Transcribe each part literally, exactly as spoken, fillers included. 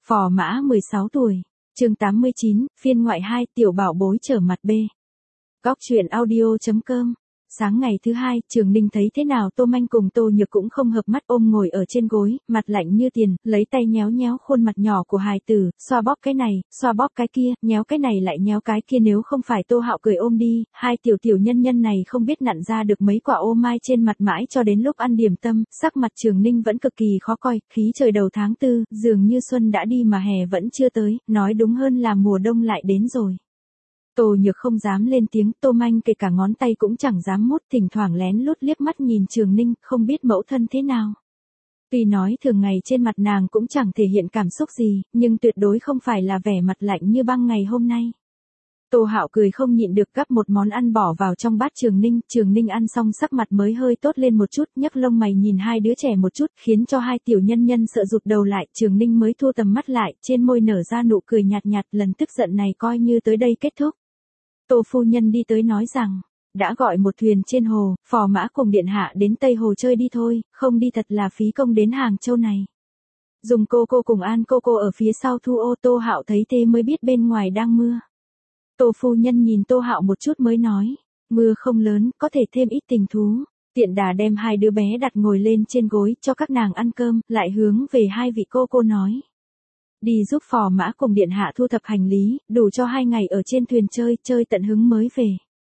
Phò mã mười sáu tuổi. Chương tám mươi chín, phiên ngoại hai, tiểu bảo bối trở mặt B. Góc truyện audio chấm com. Sáng ngày thứ hai, Trường Ninh thấy thế nào Tô Manh cùng Tô Nhược cũng không hợp mắt, ôm ngồi ở trên gối, mặt lạnh như tiền, lấy tay nhéo nhéo khuôn mặt nhỏ của hài tử, xoa bóp cái này, xoa bóp cái kia, nhéo cái này lại nhéo cái kia, nếu không phải Tô Hạo cười ôm đi, hai tiểu tiểu nhân nhân này không biết nặn ra được mấy quả ô mai trên mặt mãi cho đến lúc ăn điểm tâm, sắc mặt Trường Ninh vẫn cực kỳ khó coi, khí trời đầu tháng tư, dường như xuân đã đi mà hè vẫn chưa tới, nói đúng hơn là mùa đông lại đến rồi. Tô Nhược không dám lên tiếng, Tô Manh kể cả ngón tay cũng chẳng dám mút, thỉnh thoảng lén lút liếc mắt nhìn Trường Ninh, không biết mẫu thân thế nào. Tuy nói thường ngày trên mặt nàng cũng chẳng thể hiện cảm xúc gì, nhưng tuyệt đối không phải là vẻ mặt lạnh như băng ngày hôm nay. Tô Hạo cười không nhịn được gắp một món ăn bỏ vào trong bát Trường Ninh, Trường Ninh ăn xong sắc mặt mới hơi tốt lên một chút, nhấc lông mày nhìn hai đứa trẻ một chút, khiến cho hai tiểu nhân nhân sợ rụt đầu lại, Trường Ninh mới thu tầm mắt lại, trên môi nở ra nụ cười nhạt nhạt, lần tức giận này coi như tới đây kết thúc. Tô phu nhân đi tới nói rằng, đã gọi một thuyền trên hồ, phò mã cùng điện hạ đến Tây Hồ chơi đi thôi, không đi thật là phí công đến Hàng Châu này. Dùng cô cô cùng An cô cô ở phía sau thu ô. Tô Hạo thấy thế mới biết bên ngoài đang mưa. Tô phu nhân nhìn Tô Hạo một chút mới nói, mưa không lớn, có thể thêm ít tình thú. Tiện đà đem hai đứa bé đặt ngồi lên trên gối, cho các nàng ăn cơm, lại hướng về hai vị cô cô nói. Đi giúp phò mã cùng điện hạ thu thập hành lý, đủ cho hai ngày ở trên thuyền chơi, chơi tận hứng mới về.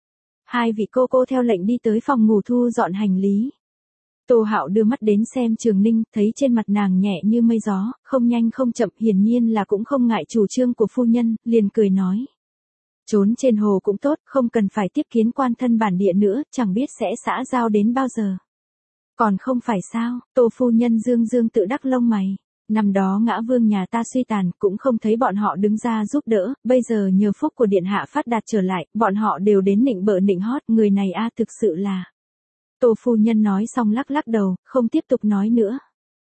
Hai vị cô cô theo lệnh đi tới phòng ngủ thu dọn hành lý. Tô Hạo đưa mắt đến xem Trường Ninh, thấy trên mặt nàng nhẹ như mây gió, không nhanh không chậm, hiển nhiên là cũng không ngại chủ trương của phu nhân, liền cười nói. Trốn trên hồ cũng tốt, không cần phải tiếp kiến quan thân bản địa nữa, chẳng biết sẽ xã giao đến bao giờ. Còn không phải sao, Tô phu nhân dương dương tự đắc lông mày. Năm đó Ngã Vương nhà ta suy tàn, cũng không thấy bọn họ đứng ra giúp đỡ, bây giờ nhờ phúc của điện hạ phát đạt trở lại, bọn họ đều đến nịnh bợ nịnh hót, người này a thực sự là. Tô phu nhân nói xong lắc lắc đầu, không tiếp tục nói nữa.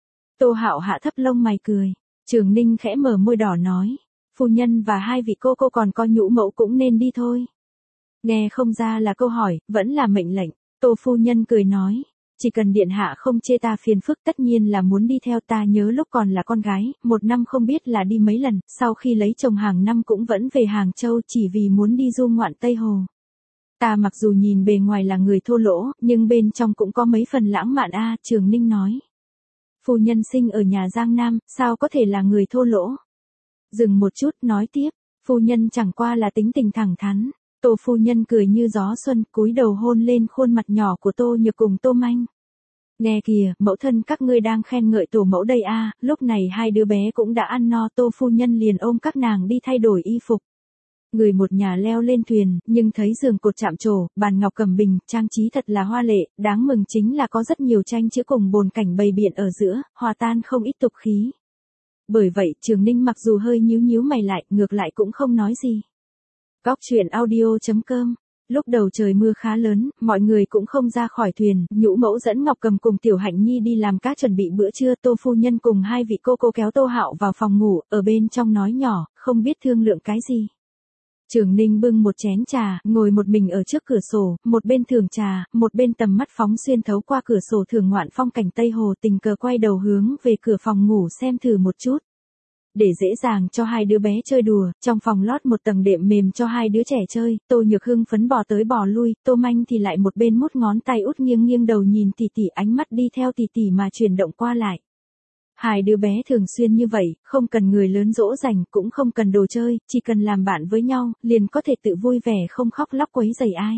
Tô Hạo hạ thấp lông mày cười, Trường Ninh khẽ mở môi đỏ nói, phu nhân và hai vị cô cô còn coi nhũ mẫu cũng nên đi thôi. Nghe không ra là câu hỏi, vẫn là mệnh lệnh. Tô phu nhân cười nói. Chỉ cần điện hạ không chê ta phiền phức, tất nhiên là muốn đi theo. Ta nhớ lúc còn là con gái, một năm không biết là đi mấy lần, sau khi lấy chồng hàng năm cũng vẫn về Hàng Châu chỉ vì muốn đi du ngoạn Tây Hồ. Ta mặc dù nhìn bề ngoài là người thô lỗ, nhưng bên trong cũng có mấy phần lãng mạn a. Trường Ninh nói. Phu nhân sinh ở nhà Giang Nam, sao có thể là người thô lỗ? Dừng một chút, nói tiếp, phu nhân chẳng qua là tính tình thẳng thắn. Tô phu nhân cười như gió xuân, cúi đầu hôn lên khuôn mặt nhỏ của Tô Nhược cùng Tô Manh. Nghe kìa, mẫu thân các ngươi đang khen ngợi tổ mẫu đây a. Lúc này hai đứa bé cũng đã ăn no, Tô phu nhân liền ôm các nàng đi thay đổi y phục. Người một nhà leo lên thuyền, nhưng thấy giường cột chạm trổ, bàn ngọc cầm bình, trang trí thật là hoa lệ, đáng mừng chính là có rất nhiều tranh chữ cùng bồn cảnh bày biện ở giữa, hòa tan không ít tục khí. Bởi vậy, Trường Ninh mặc dù hơi nhíu nhíu mày lại, ngược lại cũng không nói gì. Góc truyện audio chấm com. Lúc đầu trời mưa khá lớn, mọi người cũng không ra khỏi thuyền, nhũ mẫu dẫn Ngọc Cầm cùng Tiểu Hạnh Nhi đi làm các chuẩn bị bữa trưa. Tô phu nhân cùng hai vị cô cô kéo Tô Hạo vào phòng ngủ, ở bên trong nói nhỏ, không biết thương lượng cái gì. Trường Ninh bưng một chén trà, ngồi một mình ở trước cửa sổ, một bên thưởng trà, một bên tầm mắt phóng xuyên thấu qua cửa sổ thưởng ngoạn phong cảnh Tây Hồ, tình cờ quay đầu hướng về cửa phòng ngủ xem thử một chút. Để dễ dàng cho hai đứa bé chơi đùa, trong phòng lót một tầng đệm mềm cho hai đứa trẻ chơi, Tô Nhược hưng phấn bò tới bò lui, Tô Manh thì lại một bên mút ngón tay út nghiêng nghiêng đầu nhìn tỉ tỉ, ánh mắt đi theo tỉ tỉ mà chuyển động qua lại. Hai đứa bé thường xuyên như vậy, không cần người lớn dỗ dành, cũng không cần đồ chơi, chỉ cần làm bạn với nhau, liền có thể tự vui vẻ không khóc lóc quấy rầy ai.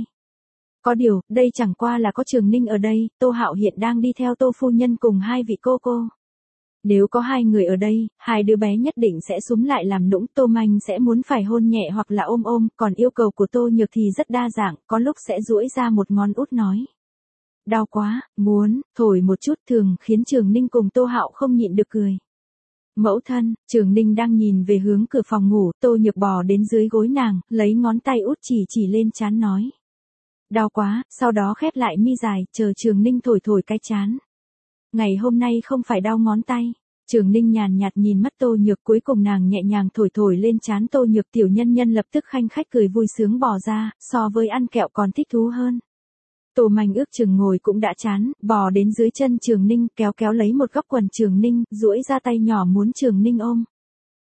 Có điều, đây chẳng qua là có Trường Ninh ở đây, Tô Hạo hiện đang đi theo Tô phu nhân cùng hai vị cô cô. Nếu có hai người ở đây, hai đứa bé nhất định sẽ súm lại làm nũng. Tô Manh sẽ muốn phải hôn nhẹ hoặc là ôm ôm, còn yêu cầu của Tô Nhược thì rất đa dạng, có lúc sẽ duỗi ra một ngón út nói. Đau quá, muốn, thổi một chút, thường khiến Trường Ninh cùng Tô Hạo không nhịn được cười. Mẫu thân, Trường Ninh đang nhìn về hướng cửa phòng ngủ, Tô Nhược bò đến dưới gối nàng, lấy ngón tay út chỉ chỉ lên trán nói. Đau quá, sau đó khép lại mi dài, chờ Trường Ninh thổi thổi cái trán. Ngày hôm nay không phải đau ngón tay. Trường Ninh nhàn nhạt nhìn mắt Tô Nhược, cuối cùng nàng nhẹ nhàng thổi thổi lên trán Tô Nhược, tiểu nhân nhân lập tức khanh khách cười vui sướng bò ra, so với ăn kẹo còn thích thú hơn. Tô Manh ước chừng ngồi cũng đã chán, bò đến dưới chân Trường Ninh, kéo kéo lấy một góc quần Trường Ninh, duỗi ra tay nhỏ muốn Trường Ninh ôm.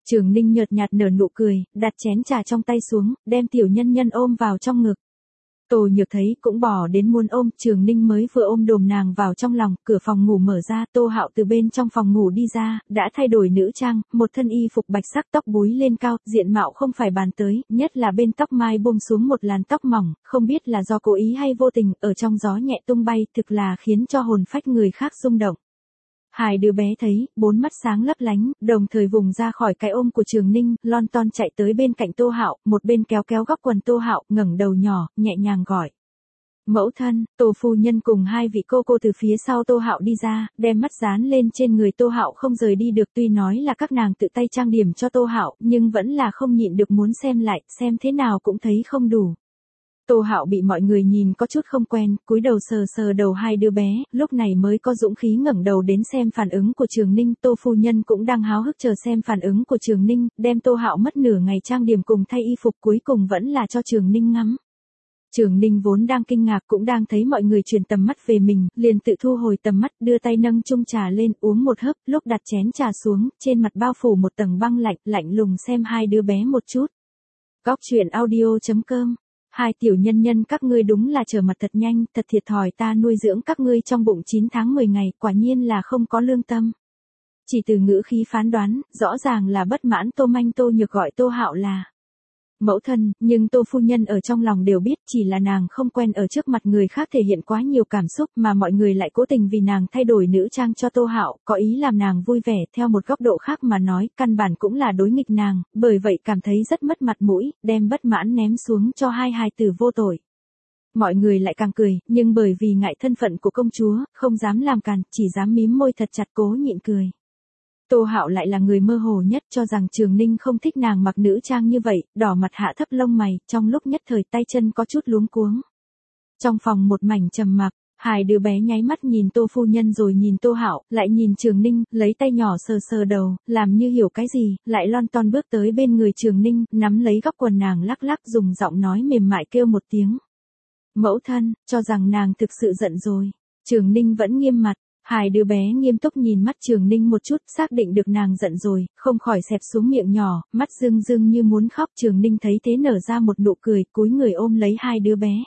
Trường Ninh nhợt nhạt nở nụ cười, đặt chén trà trong tay xuống, đem Tiểu Nhân Nhân ôm vào trong ngực. Tô Nhược thấy cũng bỏ đến muốn ôm, Trường Ninh mới vừa ôm đồm nàng vào trong lòng, cửa phòng ngủ mở ra, Tô Hạo từ bên trong phòng ngủ đi ra, đã thay đổi nữ trang, một thân y phục bạch sắc, tóc búi lên cao, diện mạo không phải bàn tới, nhất là bên tóc mai buông xuống một làn tóc mỏng, không biết là do cố ý hay vô tình, ở trong gió nhẹ tung bay, thực là khiến cho hồn phách người khác rung động. Hai đứa bé thấy, bốn mắt sáng lấp lánh, đồng thời vùng ra khỏi cái ôm của Trường Ninh, lon ton chạy tới bên cạnh Tô Hạo, một bên kéo kéo góc quần Tô Hạo, ngẩng đầu nhỏ, nhẹ nhàng gọi. Mẫu thân, Tô phu nhân cùng hai vị cô cô từ phía sau Tô Hạo đi ra, đem mắt dán lên trên người Tô Hạo không rời đi được, tuy nói là các nàng tự tay trang điểm cho Tô Hạo, nhưng vẫn là không nhịn được muốn xem lại, xem thế nào cũng thấy không đủ. Tô Hạo bị mọi người nhìn có chút không quen, cúi đầu sờ sờ đầu hai đứa bé, lúc này mới có dũng khí ngẩng đầu đến xem phản ứng của Trường Ninh, Tô phu nhân cũng đang háo hức chờ xem phản ứng của Trường Ninh, đem Tô Hạo mất nửa ngày trang điểm cùng thay y phục cuối cùng vẫn là cho Trường Ninh ngắm. Trường Ninh vốn đang kinh ngạc cũng đang thấy mọi người chuyển tầm mắt về mình, liền tự thu hồi tầm mắt, đưa tay nâng chung trà lên, uống một hớp, lúc đặt chén trà xuống, trên mặt bao phủ một tầng băng lạnh, lạnh lùng xem hai đứa bé một chút. Góc truyện audio chấm com. Hai tiểu nhân nhân các ngươi đúng là trở mặt thật nhanh, thật thiệt thòi, ta nuôi dưỡng các ngươi trong bụng chín tháng mười ngày, quả nhiên là không có lương tâm. Chỉ từ ngữ khí phán đoán, rõ ràng là bất mãn. Tô Manh Tô Nhược gọi Tô Hạo là mẫu thân, nhưng Tô phu nhân ở trong lòng đều biết, chỉ là nàng không quen ở trước mặt người khác thể hiện quá nhiều cảm xúc, mà mọi người lại cố tình vì nàng thay đổi nữ trang cho Tô Hạo, có ý làm nàng vui vẻ, theo một góc độ khác mà nói, căn bản cũng là đối nghịch nàng, bởi vậy cảm thấy rất mất mặt mũi, đem bất mãn ném xuống cho hai hài tử vô tội. Mọi người lại càng cười, nhưng bởi vì ngại thân phận của công chúa, không dám làm càn, chỉ dám mím môi thật chặt cố nhịn cười. Tô Hạo lại là người mơ hồ nhất, cho rằng Trường Ninh không thích nàng mặc nữ trang như vậy, đỏ mặt hạ thấp lông mày, trong lúc nhất thời tay chân có chút luống cuống. Trong phòng một mảnh trầm mặc, hai đứa bé nháy mắt nhìn Tô phu nhân rồi nhìn Tô Hạo, lại nhìn Trường Ninh, lấy tay nhỏ sờ sờ đầu, làm như hiểu cái gì, lại lon ton bước tới bên người Trường Ninh, nắm lấy góc quần nàng lắc lắc, dùng giọng nói mềm mại kêu một tiếng. Mẫu thân, cho rằng nàng thực sự giận rồi. Trường Ninh vẫn nghiêm mặt. Hai đứa bé nghiêm túc nhìn mắt Trường Ninh một chút, xác định được nàng giận rồi, không khỏi xẹp xuống miệng nhỏ, mắt rưng rưng như muốn khóc. Trường Ninh thấy thế nở ra một nụ cười, cúi người ôm lấy hai đứa bé.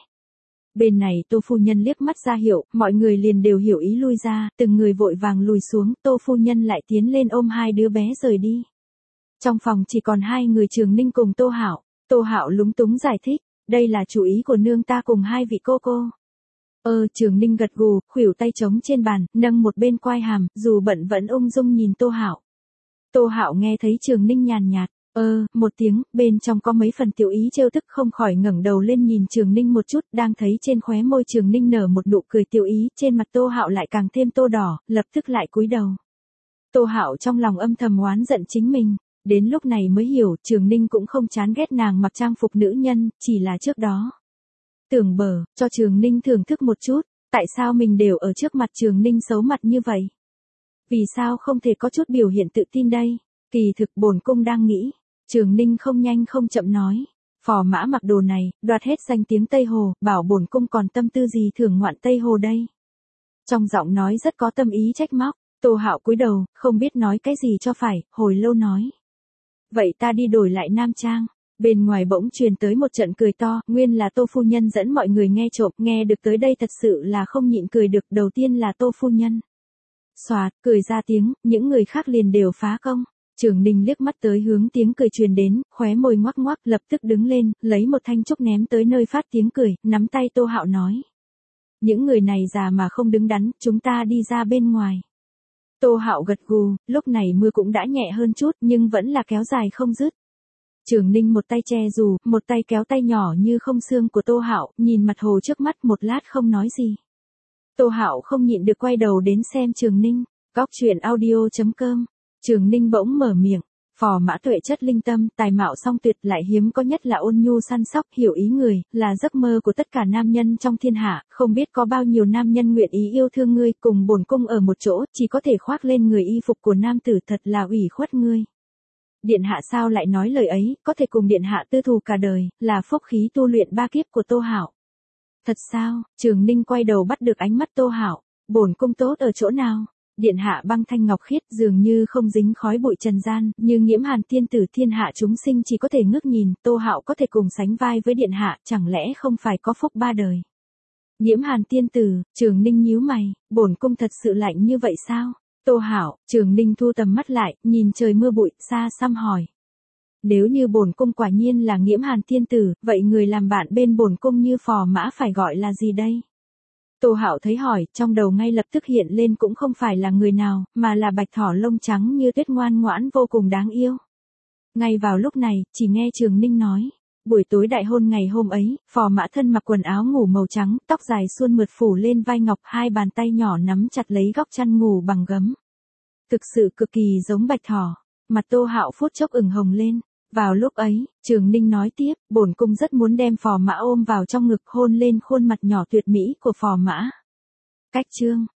Bên này Tô phu nhân liếc mắt ra hiệu, mọi người liền đều hiểu ý lui ra, từng người vội vàng lùi xuống, Tô phu nhân lại tiến lên ôm hai đứa bé rời đi. Trong phòng chỉ còn hai người Trường Ninh cùng Tô Hạo. Tô Hạo lúng túng giải thích, đây là chủ ý của nương ta cùng hai vị cô cô. Ờ, Trường Ninh gật gù, khuỷu tay trống trên bàn, nâng một bên quai hàm, dù bận vẫn ung dung nhìn Tô Hạo. Tô Hạo nghe thấy Trường Ninh nhàn nhạt, ơ, một tiếng, bên trong có mấy phần tiểu ý trêu tức, không khỏi ngẩng đầu lên nhìn Trường Ninh một chút, đang thấy trên khóe môi Trường Ninh nở một nụ cười tiểu ý, trên mặt Tô Hạo lại càng thêm tô đỏ, lập tức lại cúi đầu. Tô Hạo trong lòng âm thầm oán giận chính mình, đến lúc này mới hiểu, Trường Ninh cũng không chán ghét nàng mặc trang phục nữ nhân, chỉ là trước đó tưởng bờ, cho Trường Ninh thưởng thức một chút, tại sao mình đều ở trước mặt Trường Ninh xấu mặt như vậy? Vì sao không thể có chút biểu hiện tự tin đây? Kỳ thực bổn cung đang nghĩ. Trường Ninh không nhanh không chậm nói. Phò mã mặc đồ này, đoạt hết danh tiếng Tây Hồ, bảo bổn cung còn tâm tư gì thưởng ngoạn Tây Hồ đây? Trong giọng nói rất có tâm ý trách móc, Tô Hạo cúi đầu, không biết nói cái gì cho phải, hồi lâu nói. Vậy ta đi đổi lại nam trang. Bên ngoài bỗng truyền tới một trận cười to, nguyên là Tô phu nhân dẫn mọi người nghe trộm, nghe được tới đây thật sự là không nhịn cười được, đầu tiên là Tô phu nhân. Xoạt, cười ra tiếng, những người khác liền đều phá công. Trường Ninh liếc mắt tới hướng tiếng cười truyền đến, khóe môi ngoắc ngoắc, lập tức đứng lên, lấy một thanh trúc ném tới nơi phát tiếng cười, nắm tay Tô Hạo nói. Những người này già mà không đứng đắn, chúng ta đi ra bên ngoài. Tô Hạo gật gù, lúc này mưa cũng đã nhẹ hơn chút, nhưng vẫn là kéo dài không dứt. Trường Ninh một tay che dù, một tay kéo tay nhỏ như không xương của Tô Hạo, nhìn mặt hồ trước mắt một lát không nói gì. Tô Hạo không nhịn được quay đầu đến xem Trường Ninh. Góc truyện audio chấm com. Trường Ninh bỗng mở miệng, phò mã tuệ chất linh tâm, tài mạo song tuyệt, lại hiếm có nhất là ôn nhu săn sóc, hiểu ý người, là giấc mơ của tất cả nam nhân trong thiên hạ, không biết có bao nhiêu nam nhân nguyện ý yêu thương ngươi, cùng bổn cung ở một chỗ, chỉ có thể khoác lên người y phục của nam tử, thật là ủy khuất ngươi. Điện hạ sao lại nói lời ấy, có thể cùng điện hạ tư thù cả đời, là phúc khí tu luyện ba kiếp của Tô Hạo. Thật sao? Trường Ninh quay đầu bắt được ánh mắt Tô Hạo, bổn cung tốt ở chỗ nào? Điện hạ băng thanh ngọc khiết dường như không dính khói bụi trần gian, như Nghiễm Hàn tiên tử thiên hạ chúng sinh chỉ có thể ngước nhìn, Tô Hạo có thể cùng sánh vai với điện hạ, chẳng lẽ không phải có phúc ba đời. Nghiễm Hàn tiên tử, Trường Ninh nhíu mày, bổn cung thật sự lạnh như vậy sao? Tô Hạo, Trường Ninh thu tầm mắt lại, nhìn trời mưa bụi, xa xăm hỏi. Nếu như bổn cung quả nhiên là Nghiễm Hàn tiên tử, vậy người làm bạn bên bổn cung như phò mã phải gọi là gì đây? Tô Hạo thấy hỏi, trong đầu ngay lập tức hiện lên cũng không phải là người nào, mà là bạch thỏ lông trắng như tuyết ngoan ngoãn vô cùng đáng yêu. Ngay vào lúc này, chỉ nghe Trường Ninh nói. Buổi tối đại hôn ngày hôm ấy, phò mã thân mặc quần áo ngủ màu trắng, tóc dài suôn mượt phủ lên vai ngọc, hai bàn tay nhỏ nắm chặt lấy góc chăn ngủ bằng gấm. Thực sự cực kỳ giống bạch thỏ. Mặt Tô Hạo phút chốc ửng hồng lên. Vào lúc ấy, Trường Ninh nói tiếp, bổn cung rất muốn đem phò mã ôm vào trong ngực hôn lên khuôn mặt nhỏ tuyệt mỹ của phò mã. Cách chương